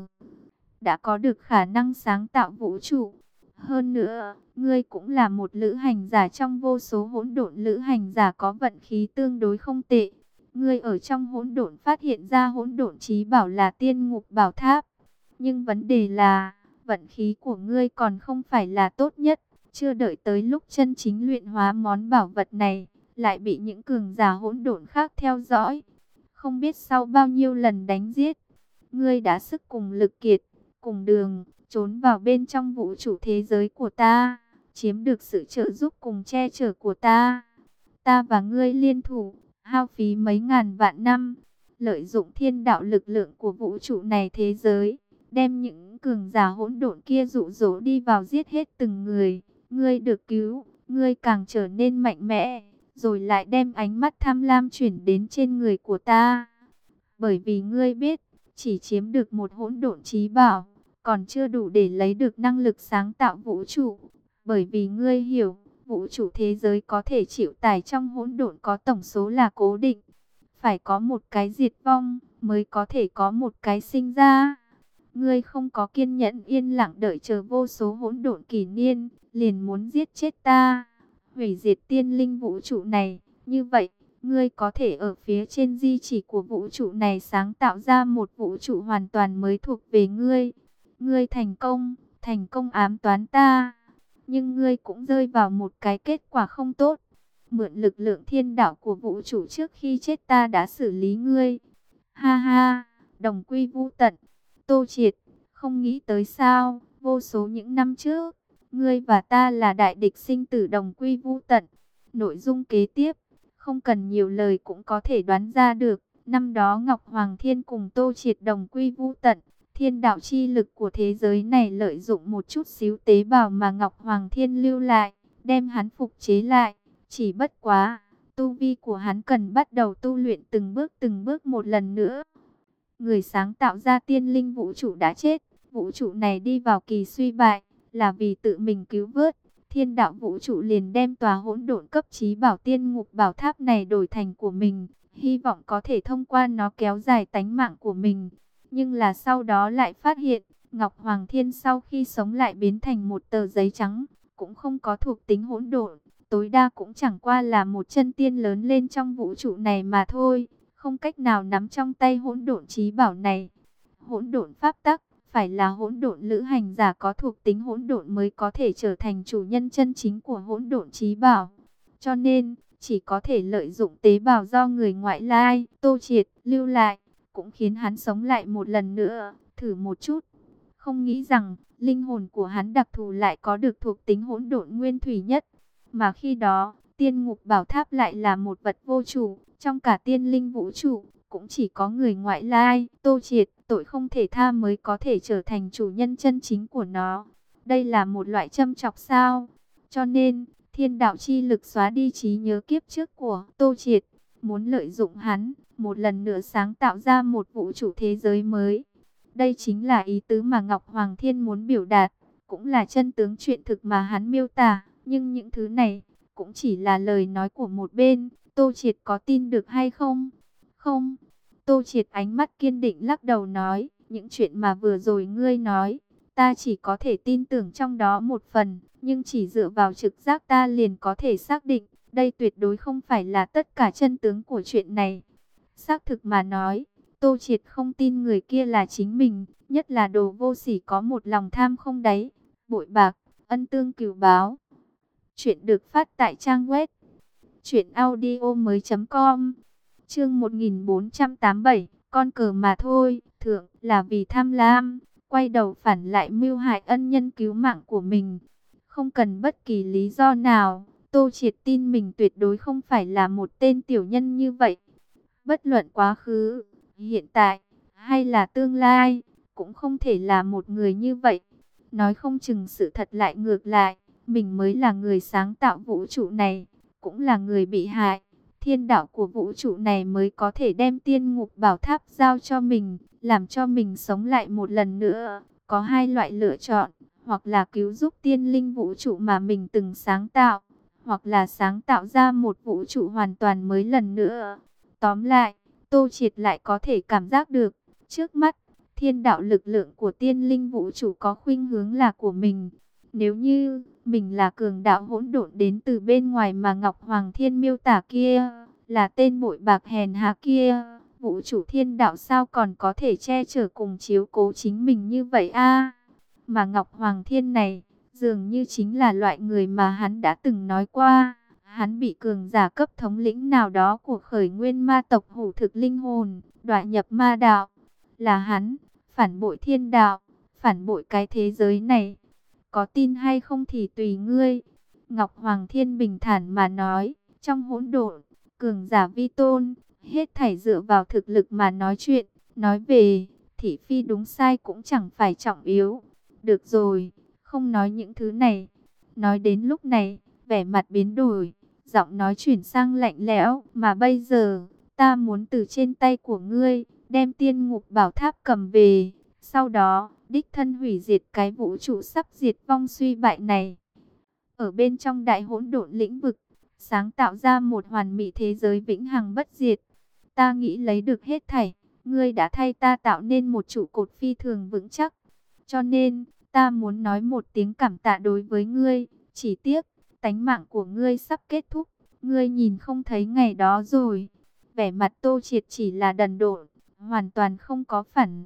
Đã có được khả năng sáng tạo vũ trụ. Hơn nữa, ngươi cũng là một lữ hành giả trong vô số hỗn độn lữ hành giả có vận khí tương đối không tệ. Ngươi ở trong hỗn độn phát hiện ra hỗn độn chí bảo là tiên ngục bảo tháp. Nhưng vấn đề là, vận khí của ngươi còn không phải là tốt nhất. Chưa đợi tới lúc chân chính luyện hóa món bảo vật này, lại bị những cường giả hỗn độn khác theo dõi. Không biết sau bao nhiêu lần đánh giết, ngươi đã sức cùng lực kiệt, cùng đường, trốn vào bên trong vũ trụ thế giới của ta, chiếm được sự trợ giúp cùng che chở của ta. Ta và ngươi liên thủ, hao phí mấy ngàn vạn năm, lợi dụng thiên đạo lực lượng của vũ trụ này thế giới, đem những cường giả hỗn độn kia dụ dỗ đi vào giết hết từng người. Ngươi được cứu, ngươi càng trở nên mạnh mẽ, rồi lại đem ánh mắt tham lam chuyển đến trên người của ta. Bởi vì ngươi biết, chỉ chiếm được một hỗn độn chí bảo, còn chưa đủ để lấy được năng lực sáng tạo vũ trụ. Bởi vì ngươi hiểu, vũ trụ thế giới có thể chịu tải trong hỗn độn có tổng số là cố định. Phải có một cái diệt vong, mới có thể có một cái sinh ra. Ngươi không có kiên nhẫn yên lặng đợi chờ vô số hỗn độn kỷ niên, liền muốn giết chết ta, hủy diệt tiên linh vũ trụ này. Như vậy, ngươi có thể ở phía trên di chỉ của vũ trụ này sáng tạo ra một vũ trụ hoàn toàn mới thuộc về ngươi. Ngươi thành công, thành công ám toán ta, nhưng ngươi cũng rơi vào một cái kết quả không tốt. Mượn lực lượng thiên đạo của vũ trụ trước khi chết ta đã xử lý ngươi. Ha ha, đồng quy vu tận. Tô Triệt, không nghĩ tới sao, vô số những năm trước, ngươi và ta là đại địch sinh tử đồng quy vu tận. Nội dung kế tiếp, không cần nhiều lời cũng có thể đoán ra được. Năm đó Ngọc Hoàng Thiên cùng Tô Triệt đồng quy vu tận. Thiên đạo chi lực của thế giới này lợi dụng một chút xíu tế bào mà Ngọc Hoàng Thiên lưu lại, đem hắn phục chế lại. Chỉ bất quá, tu vi của hắn cần bắt đầu tu luyện từng bước từng bước một lần nữa. Người sáng tạo ra tiên linh vũ trụ đã chết, vũ trụ này đi vào kỳ suy bại, là vì tự mình cứu vớt. Thiên đạo vũ trụ liền đem tòa hỗn độn cấp chí bảo tiên ngục bảo tháp này đổi thành của mình, hy vọng có thể thông qua nó kéo dài tánh mạng của mình. Nhưng là sau đó lại phát hiện, Ngọc Hoàng Thiên sau khi sống lại biến thành một tờ giấy trắng, cũng không có thuộc tính hỗn độn, tối đa cũng chẳng qua là một chân tiên lớn lên trong vũ trụ này mà thôi, không cách nào nắm trong tay hỗn độn chí bảo này. Hỗn độn pháp tắc, phải là hỗn độn lữ hành giả có thuộc tính hỗn độn mới có thể trở thành chủ nhân chân chính của hỗn độn chí bảo. Cho nên, chỉ có thể lợi dụng tế bào do người ngoại lai, Tô Triệt, lưu lại, cũng khiến hắn sống lại một lần nữa, thử một chút. Không nghĩ rằng, linh hồn của hắn đặc thù lại có được thuộc tính hỗn độn nguyên thủy nhất. Mà khi đó, tiên ngục bảo tháp lại là một vật vô chủ, trong cả tiên linh vũ trụ, cũng chỉ có người ngoại lai, Tô Triệt, tội không thể tha mới có thể trở thành chủ nhân chân chính của nó. Đây là một loại châm chọc sao? Cho nên, thiên đạo chi lực xóa đi trí nhớ kiếp trước của Tô Triệt, muốn lợi dụng hắn, một lần nữa sáng tạo ra một vũ trụ thế giới mới. Đây chính là ý tứ mà Ngọc Hoàng Thiên muốn biểu đạt, cũng là chân tướng chuyện thực mà hắn miêu tả. Nhưng những thứ này, cũng chỉ là lời nói của một bên. Tô Triệt có tin được hay không? Không. Tô Triệt ánh mắt kiên định lắc đầu nói, những chuyện mà vừa rồi ngươi nói, ta chỉ có thể tin tưởng trong đó một phần, nhưng chỉ dựa vào trực giác ta liền có thể xác định, đây tuyệt đối không phải là tất cả chân tướng của chuyện này. Xác thực mà nói, Tô Triệt không tin người kia là chính mình, nhất là đồ vô sỉ có một lòng tham không đáy, bội bạc, ân tương cừu báo. Chuyện được phát tại trang web truyện audio mới chấm com. Chương một nghìn bốn trăm tám mươi bảy, con cờ mà thôi, thượng là vì tham lam, quay đầu phản lại mưu hại ân nhân cứu mạng của mình. Không cần bất kỳ lý do nào, Tô Triệt tin mình tuyệt đối không phải là một tên tiểu nhân như vậy. Bất luận quá khứ, hiện tại, hay là tương lai, cũng không thể là một người như vậy. Nói không chừng sự thật lại ngược lại, mình mới là người sáng tạo vũ trụ này, cũng là người bị hại. Thiên đạo của vũ trụ này mới có thể đem tiên ngục bảo tháp giao cho mình, làm cho mình sống lại một lần nữa. Có hai loại lựa chọn, hoặc là cứu giúp tiên linh vũ trụ mà mình từng sáng tạo, hoặc là sáng tạo ra một vũ trụ hoàn toàn mới lần nữa. Tóm lại, Tô Triệt lại có thể cảm giác được, trước mắt, thiên đạo lực lượng của tiên linh vũ trụ có khuynh hướng là của mình. Nếu như mình là cường đạo hỗn độn đến từ bên ngoài mà Ngọc Hoàng Thiên miêu tả kia, là tên bội bạc hèn hạ kia, vũ trụ thiên đạo sao còn có thể che chở cùng chiếu cố chính mình như vậy a? Mà Ngọc Hoàng Thiên này, dường như chính là loại người mà hắn đã từng nói qua. Hắn bị cường giả cấp thống lĩnh nào đó của khởi nguyên ma tộc hủ thực linh hồn, đọa nhập ma đạo. Là hắn, phản bội thiên đạo, phản bội cái thế giới này. Có tin hay không thì tùy ngươi. Ngọc Hoàng Thiên bình thản mà nói, trong hỗn độn, cường giả vi tôn, hết thảy dựa vào thực lực mà nói chuyện. Nói về, thị phi đúng sai cũng chẳng phải trọng yếu. Được rồi, không nói những thứ này. Nói đến lúc này, vẻ mặt biến đổi, giọng nói chuyển sang lạnh lẽo, mà bây giờ, ta muốn từ trên tay của ngươi, đem tiên ngục bảo tháp cầm về, sau đó, đích thân hủy diệt cái vũ trụ sắp diệt vong suy bại này. Ở bên trong đại hỗn độn lĩnh vực, sáng tạo ra một hoàn mỹ thế giới vĩnh hằng bất diệt. Ta nghĩ lấy được hết thảy, ngươi đã thay ta tạo nên một trụ cột phi thường vững chắc. Cho nên, ta muốn nói một tiếng cảm tạ đối với ngươi, chỉ tiếc, tánh mạng của ngươi sắp kết thúc, ngươi nhìn không thấy ngày đó rồi. Vẻ mặt Tô Triệt chỉ là đần độn, hoàn toàn không có phản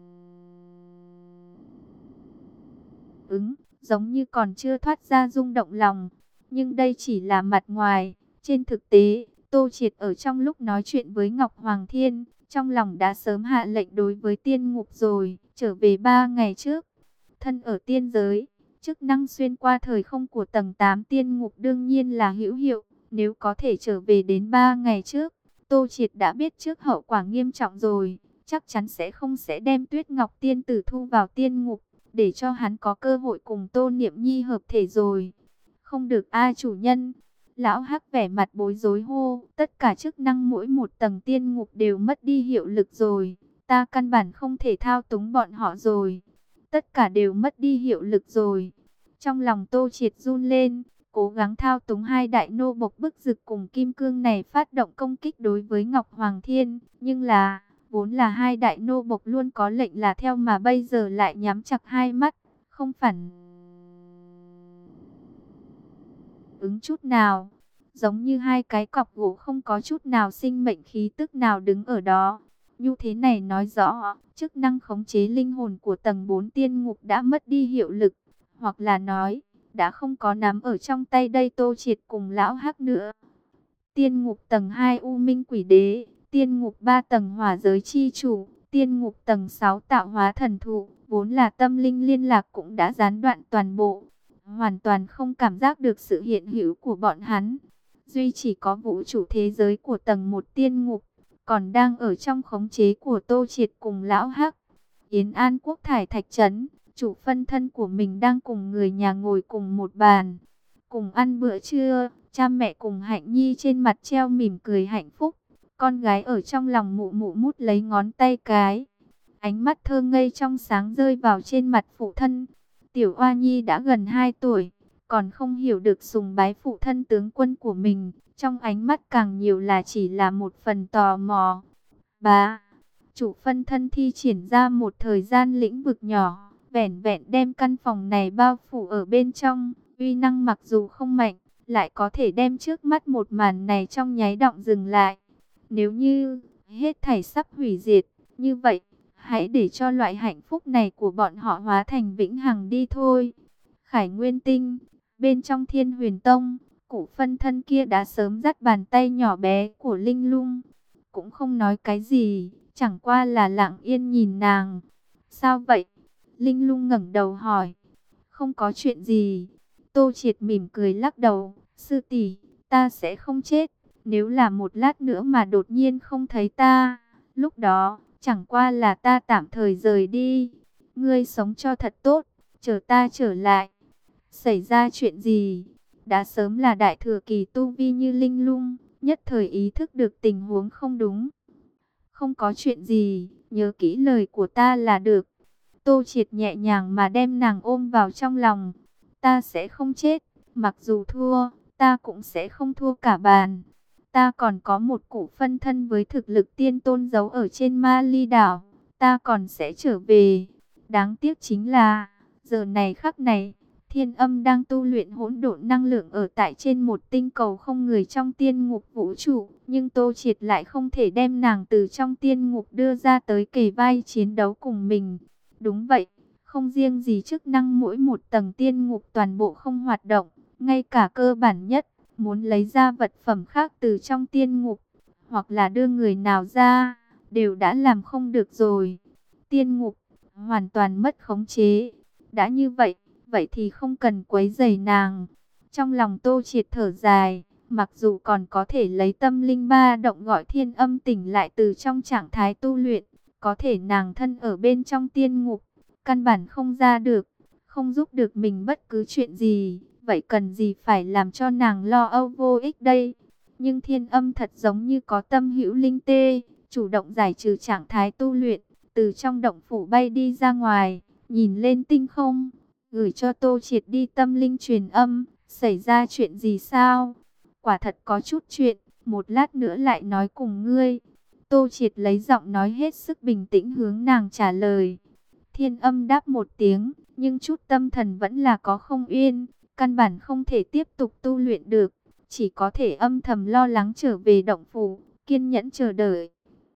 ứng, giống như còn chưa thoát ra rung động lòng. Nhưng đây chỉ là mặt ngoài, trên thực tế, Tô Triệt ở trong lúc nói chuyện với Ngọc Hoàng Thiên, trong lòng đã sớm hạ lệnh đối với tiên ngục rồi, trở về ba ngày trước. Thân ở tiên giới, chức năng xuyên qua thời không của tầng tám tiên ngục đương nhiên là hữu hiệu. Nếu có thể trở về đến ba ngày trước, Tô Triệt đã biết trước hậu quả nghiêm trọng rồi. Chắc chắn sẽ không sẽ đem Tuyết Ngọc Tiên Tử thu vào tiên ngục, để cho hắn có cơ hội cùng Tô Niệm Nhi hợp thể rồi. Không được a chủ nhân. Lão Hắc vẻ mặt bối rối hô, tất cả chức năng mỗi một tầng tiên ngục đều mất đi hiệu lực rồi. Ta căn bản không thể thao túng bọn họ rồi. Tất cả đều mất đi hiệu lực rồi. Trong lòng Tô Triệt run lên, cố gắng thao túng hai đại nô bộc bức rực cùng kim cương này phát động công kích đối với Ngọc Hoàng Thiên. Nhưng là, vốn là hai đại nô bộc luôn có lệnh là theo mà bây giờ lại nhắm chặt hai mắt, không phản ứng chút nào. Giống như hai cái cọc gỗ không có chút nào sinh mệnh khí tức nào đứng ở đó. Như thế này nói rõ, chức năng khống chế linh hồn của tầng bốn tiên ngục đã mất đi hiệu lực. Hoặc là nói, đã không có nắm ở trong tay đây Tô Triệt cùng Lão Hắc nữa. Tiên ngục tầng hai U Minh Quỷ Đế, tiên ngục ba tầng Hỏa Giới Chi Chủ, tiên ngục tầng sáu Tạo Hóa Thần Thụ, vốn là tâm linh liên lạc cũng đã gián đoạn toàn bộ. Hoàn toàn không cảm giác được sự hiện hữu của bọn hắn. Duy chỉ có vũ trụ thế giới của tầng một tiên ngục, còn đang ở trong khống chế của Tô Triệt cùng Lão Hắc. Yến An Quốc Thải Thạch Trấn, chủ phân thân của mình đang cùng người nhà ngồi cùng một bàn, cùng ăn bữa trưa. Cha mẹ cùng Hạnh Nhi trên mặt treo mỉm cười hạnh phúc. Con gái ở trong lòng mụ mụ mút lấy ngón tay cái. Ánh mắt thơ ngây trong sáng rơi vào trên mặt phụ thân. Tiểu Oa Nhi đã gần hai tuổi, còn không hiểu được sùng bái phụ thân tướng quân của mình, trong ánh mắt càng nhiều là chỉ là một phần tò mò. Bá, chủ phân thân thi triển ra một thời gian lĩnh vực nhỏ, vẻn vẹn đem căn phòng này bao phủ ở bên trong, uy năng mặc dù không mạnh, lại có thể đem trước mắt một màn này trong nháy động dừng lại. Nếu như hết thảy sắp hủy diệt, như vậy, hãy để cho loại hạnh phúc này của bọn họ hóa thành vĩnh hằng đi thôi. Khải Nguyên Tinh, bên trong Thiên Huyền Tông, cụ phân thân kia đã sớm dắt bàn tay nhỏ bé của Linh Lung, cũng không nói cái gì, chẳng qua là lặng yên nhìn nàng. Sao vậy? Linh Lung ngẩng đầu hỏi. Không có chuyện gì. Tô Triệt mỉm cười lắc đầu. Sư tỷ, ta sẽ không chết. Nếu là một lát nữa mà đột nhiên không thấy ta, lúc đó chẳng qua là ta tạm thời rời đi. Ngươi sống cho thật tốt, chờ ta trở lại. Xảy ra chuyện gì? Đã sớm là đại thừa kỳ tu vi như Linh Lung, nhất thời ý thức được tình huống không đúng. Không có chuyện gì, nhớ kỹ lời của ta là được. Tô Triệt nhẹ nhàng mà đem nàng ôm vào trong lòng. Ta sẽ không chết, mặc dù thua, ta cũng sẽ không thua cả bàn. Ta còn có một cụ phân thân với thực lực tiên tôn giấu ở trên Ma Ly đảo, ta còn sẽ trở về. Đáng tiếc chính là, giờ này khắc này, Thiên Âm đang tu luyện hỗn độn năng lượng ở tại trên một tinh cầu không người trong tiên ngục vũ trụ, nhưng Tô Triệt lại không thể đem nàng từ trong tiên ngục đưa ra tới kề vai chiến đấu cùng mình. Đúng vậy, không riêng gì chức năng mỗi một tầng tiên ngục toàn bộ không hoạt động, ngay cả cơ bản nhất, muốn lấy ra vật phẩm khác từ trong tiên ngục, hoặc là đưa người nào ra, đều đã làm không được rồi. Tiên ngục, hoàn toàn mất khống chế. Đã như vậy, vậy thì không cần quấy rầy nàng. Trong lòng Tô Triệt thở dài, mặc dù còn có thể lấy tâm linh ba động gọi Thiên Âm tỉnh lại từ trong trạng thái tu luyện, có thể nàng thân ở bên trong tiên ngục, căn bản không ra được, không giúp được mình bất cứ chuyện gì, vậy cần gì phải làm cho nàng lo âu vô ích đây. Nhưng Thiên Âm thật giống như có tâm hữu linh tê, chủ động giải trừ trạng thái tu luyện, từ trong động phủ bay đi ra ngoài, nhìn lên tinh không, gửi cho Tô Triệt đi tâm linh truyền âm. Xảy ra chuyện gì sao? Quả thật có chút chuyện, một lát nữa lại nói cùng ngươi. Tô Triệt lấy giọng nói hết sức bình tĩnh hướng nàng trả lời. Thiên Âm đáp một tiếng, nhưng chút tâm thần vẫn là có không yên, căn bản không thể tiếp tục tu luyện được, chỉ có thể âm thầm lo lắng trở về động phủ, kiên nhẫn chờ đợi.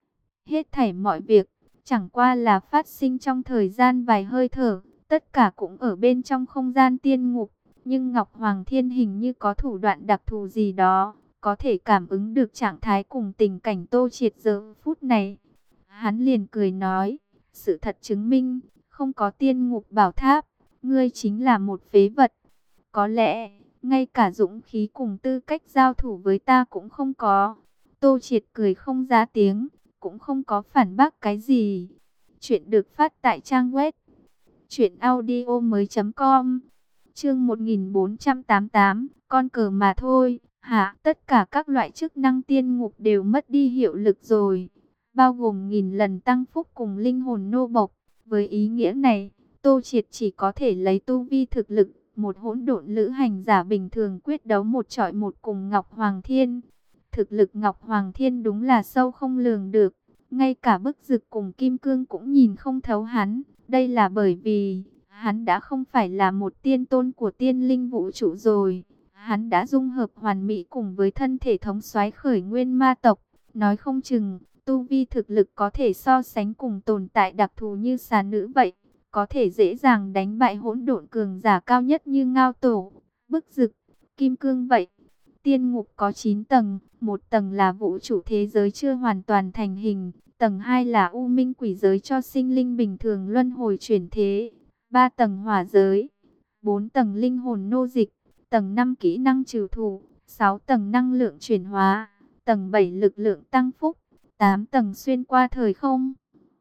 Hết thảy mọi việc, chẳng qua là phát sinh trong thời gian vài hơi thở, tất cả cũng ở bên trong không gian tiên ngục. Nhưng Ngọc Hoàng Thiên hình như có thủ đoạn đặc thù gì đó, có thể cảm ứng được trạng thái cùng tình cảnh Tô Triệt giờ phút này. Hắn liền cười nói, sự thật chứng minh, không có tiên ngục bảo tháp, ngươi chính là một phế vật. Có lẽ, ngay cả dũng khí cùng tư cách giao thủ với ta cũng không có. Tô Triệt cười không ra tiếng, cũng không có phản bác cái gì. Chuyện được phát tại trang web truyện audio mới chấm com. Chương một nghìn bốn trăm tám mươi tám, con cờ mà thôi. Hả, tất cả các loại chức năng tiên ngục đều mất đi hiệu lực rồi, bao gồm nghìn lần tăng phúc cùng linh hồn nô bộc. Với ý nghĩa này, Tô Triệt chỉ có thể lấy tu vi thực lực, một hỗn độn lữ hành giả bình thường quyết đấu một chọi một cùng Ngọc Hoàng Thiên. Thực lực Ngọc Hoàng Thiên đúng là sâu không lường được, ngay cả bức dực cùng kim cương cũng nhìn không thấu hắn. Đây là bởi vì hắn đã không phải là một tiên tôn của tiên linh vũ trụ rồi. Hắn đã dung hợp hoàn mỹ cùng với thân thể thống soái khởi nguyên ma tộc. Nói không chừng, tu vi thực lực có thể so sánh cùng tồn tại đặc thù như xà nữ vậy. Có thể dễ dàng đánh bại hỗn độn cường giả cao nhất như Ngao Tổ, Bức Dực, Kim Cương vậy. Tiên ngục có chín tầng, một tầng là vũ trụ thế giới chưa hoàn toàn thành hình. Tầng hai là u minh quỷ giới cho sinh linh bình thường luân hồi chuyển thế. ba tầng hỏa giới, bốn tầng linh hồn nô dịch, tầng năm kỹ năng trừ thù, sáu tầng năng lượng chuyển hóa, tầng bảy lực lượng tăng phúc, tám tầng xuyên qua thời không.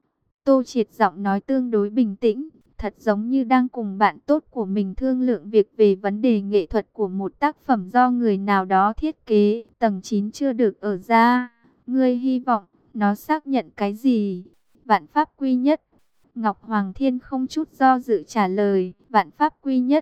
Tô Triệt giọng nói tương đối bình tĩnh, thật giống như đang cùng bạn tốt của mình thương lượng việc về vấn đề nghệ thuật của một tác phẩm do người nào đó thiết kế. Tầng chín chưa được ở ra, ngươi hy vọng nó xác nhận cái gì? Vạn pháp quy nhất. Ngọc Hoàng Thiên không chút do dự trả lời, vạn pháp quy nhất.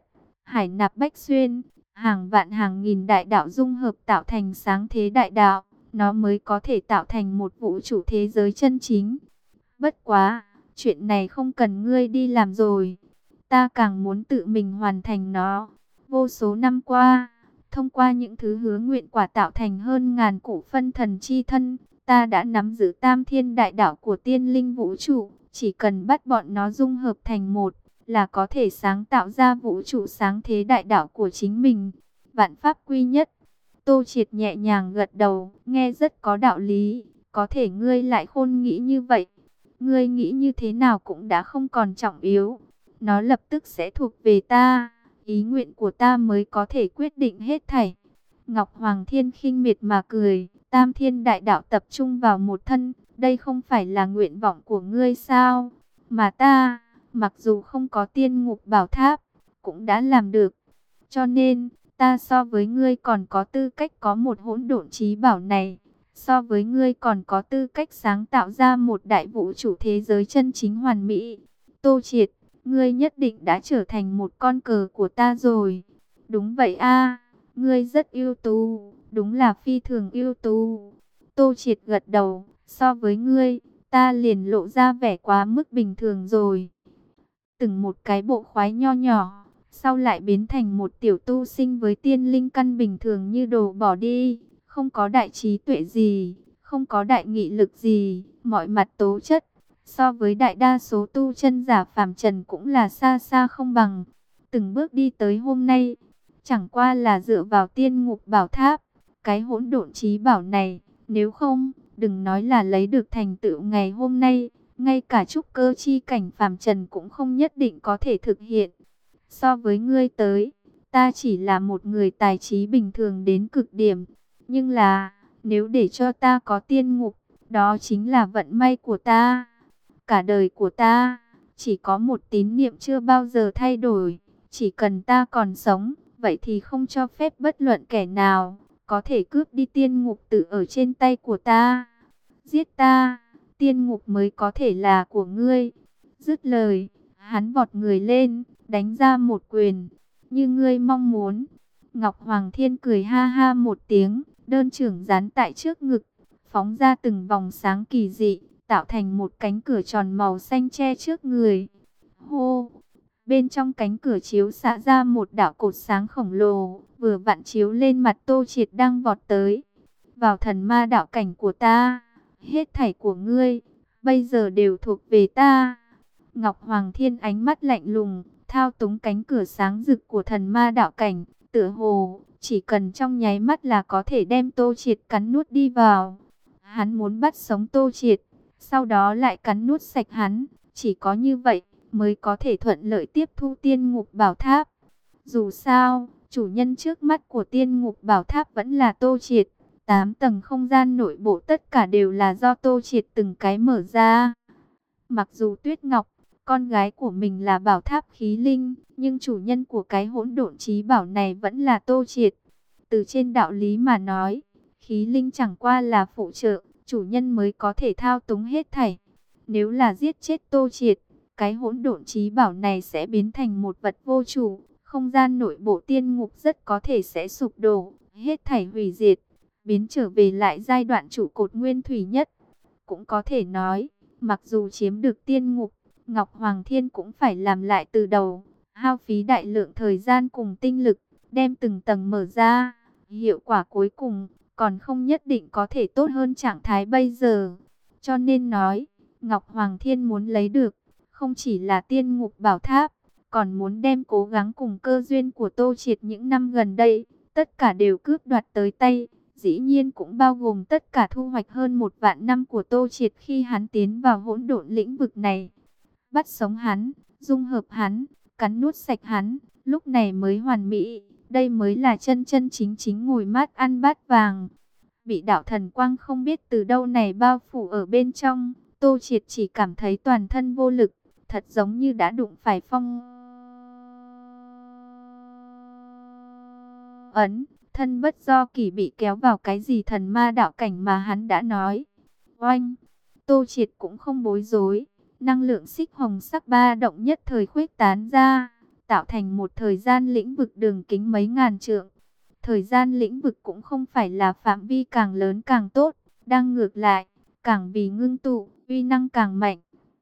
hải nạp bách xuyên, hàng vạn hàng nghìn đại đạo dung hợp tạo thành sáng thế đại đạo, nó mới có thể tạo thành một vũ trụ thế giới chân chính. Bất quá, chuyện này không cần ngươi đi làm rồi, ta càng muốn tự mình hoàn thành nó. Vô số năm qua, thông qua những thứ hứa nguyện quả tạo thành hơn ngàn cụ phân thần chi thân, ta đã nắm giữ tam thiên đại đạo của tiên linh vũ trụ, chỉ cần bắt bọn nó dung hợp thành một, là có thể sáng tạo ra vũ trụ sáng thế đại đạo của chính mình. Vạn pháp quy nhất. Tô Triệt nhẹ nhàng gật đầu, nghe rất có đạo lý, có thể ngươi lại khôn nghĩ như vậy. Ngươi nghĩ như thế nào cũng đã không còn trọng yếu, nó lập tức sẽ thuộc về ta, ý nguyện của ta mới có thể quyết định hết thảy. Ngọc Hoàng Thiên khinh miệt mà cười, tam thiên đại đạo tập trung vào một thân, đây không phải là nguyện vọng của ngươi sao? Mà ta, mặc dù không có tiên ngục bảo tháp, cũng đã làm được. Cho nên, ta so với ngươi còn có tư cách có một hỗn độn chí bảo này. So với ngươi còn có tư cách sáng tạo ra một đại vũ trụ thế giới chân chính hoàn mỹ. Tô Triệt, ngươi nhất định đã trở thành một con cờ của ta rồi. Đúng vậy a, ngươi rất ưu tú, đúng là phi thường ưu tú. Tô Triệt gật đầu, so với ngươi, ta liền lộ ra vẻ quá mức bình thường rồi. Từng một cái bộ khoái nho nhỏ, sau lại biến thành một tiểu tu sinh với tiên linh căn bình thường như đồ bỏ đi. Không có đại trí tuệ gì, không có đại nghị lực gì, mọi mặt tố chất, so với đại đa số tu chân giả phàm trần cũng là xa xa không bằng. Từng bước đi tới hôm nay, chẳng qua là dựa vào tiên ngục bảo tháp, cái hỗn độn chí bảo này, nếu không, đừng nói là lấy được thành tựu ngày hôm nay, ngay cả trúc cơ chi cảnh phàm trần cũng không nhất định có thể thực hiện. So với ngươi tới, ta chỉ là một người tài trí bình thường đến cực điểm. Nhưng là, nếu để cho ta có tiên ngục, đó chính là vận may của ta. Cả đời của ta, chỉ có một tín niệm chưa bao giờ thay đổi. Chỉ cần ta còn sống, vậy thì không cho phép bất luận kẻ nào có thể cướp đi tiên ngục tự ở trên tay của ta. Giết ta, tiên ngục mới có thể là của ngươi. Dứt lời, hắn vọt người lên, đánh ra một quyền. Như ngươi mong muốn. Ngọc Hoàng Thiên cười ha ha một tiếng, đơn trưởng dán tại trước ngực, phóng ra từng vòng sáng kỳ dị, tạo thành một cánh cửa tròn màu xanh che trước người. Hô! Bên trong cánh cửa chiếu xạ ra một đạo cột sáng khổng lồ, vừa vặn chiếu lên mặt Tô Triệt đang vọt tới. Vào thần ma đạo cảnh của ta, hết thảy của ngươi, bây giờ đều thuộc về ta. Ngọc Hoàng Thiên ánh mắt lạnh lùng, thao túng cánh cửa sáng rực của thần ma đạo cảnh, tựa hồ chỉ cần trong nháy mắt là có thể đem Tô Triệt cắn nuốt đi vào. Hắn muốn bắt sống Tô Triệt, sau đó lại cắn nuốt sạch hắn. Chỉ có như vậy mới có thể thuận lợi tiếp thu tiên ngục bảo tháp. Dù sao, chủ nhân trước mắt của tiên ngục bảo tháp vẫn là Tô Triệt. Tám tầng không gian nội bộ tất cả đều là do Tô Triệt từng cái mở ra. Mặc dù Tuyết Ngọc, con gái của mình là bảo tháp khí linh, nhưng chủ nhân của cái hỗn độn chí bảo này vẫn là Tô Triệt. Từ trên đạo lý mà nói, khí linh chẳng qua là phụ trợ, chủ nhân mới có thể thao túng hết thảy. Nếu là giết chết Tô Triệt, cái hỗn độn chí bảo này sẽ biến thành một vật vô chủ, không gian nội bộ tiên ngục rất có thể sẽ sụp đổ, hết thảy hủy diệt, biến trở về lại giai đoạn trụ cột nguyên thủy nhất. Cũng có thể nói, mặc dù chiếm được tiên ngục, Ngọc Hoàng Thiên cũng phải làm lại từ đầu, hao phí đại lượng thời gian cùng tinh lực, đem từng tầng mở ra. Hiệu quả cuối cùng còn không nhất định có thể tốt hơn trạng thái bây giờ. Cho nên nói, Ngọc Hoàng Thiên muốn lấy được, không chỉ là tiên ngục bảo tháp, còn muốn đem cố gắng cùng cơ duyên của Tô Triệt những năm gần đây, tất cả đều cướp đoạt tới tay. Dĩ nhiên cũng bao gồm tất cả thu hoạch hơn một vạn năm của Tô Triệt khi hắn tiến vào hỗn độn lĩnh vực này. Bắt sống hắn, dung hợp hắn, cắn nuốt sạch hắn, lúc này mới hoàn mỹ. Đây mới là chân chân chính chính ngồi mát ăn bát vàng. Bị đạo thần quang không biết từ đâu này bao phủ ở bên trong, Tô Triệt chỉ cảm thấy toàn thân vô lực, thật giống như đã đụng phải phong ấn, thân bất do kỳ bị kéo vào cái gì thần ma đạo cảnh mà hắn đã nói. Oanh! Tô Triệt cũng không bối rối, năng lượng xích hồng sắc ba động nhất thời khuếch tán ra, tạo thành một thời gian lĩnh vực đường kính mấy ngàn trượng. Thời gian lĩnh vực cũng không phải là phạm vi càng lớn càng tốt, đang ngược lại, càng vì ngưng tụ, uy năng càng mạnh.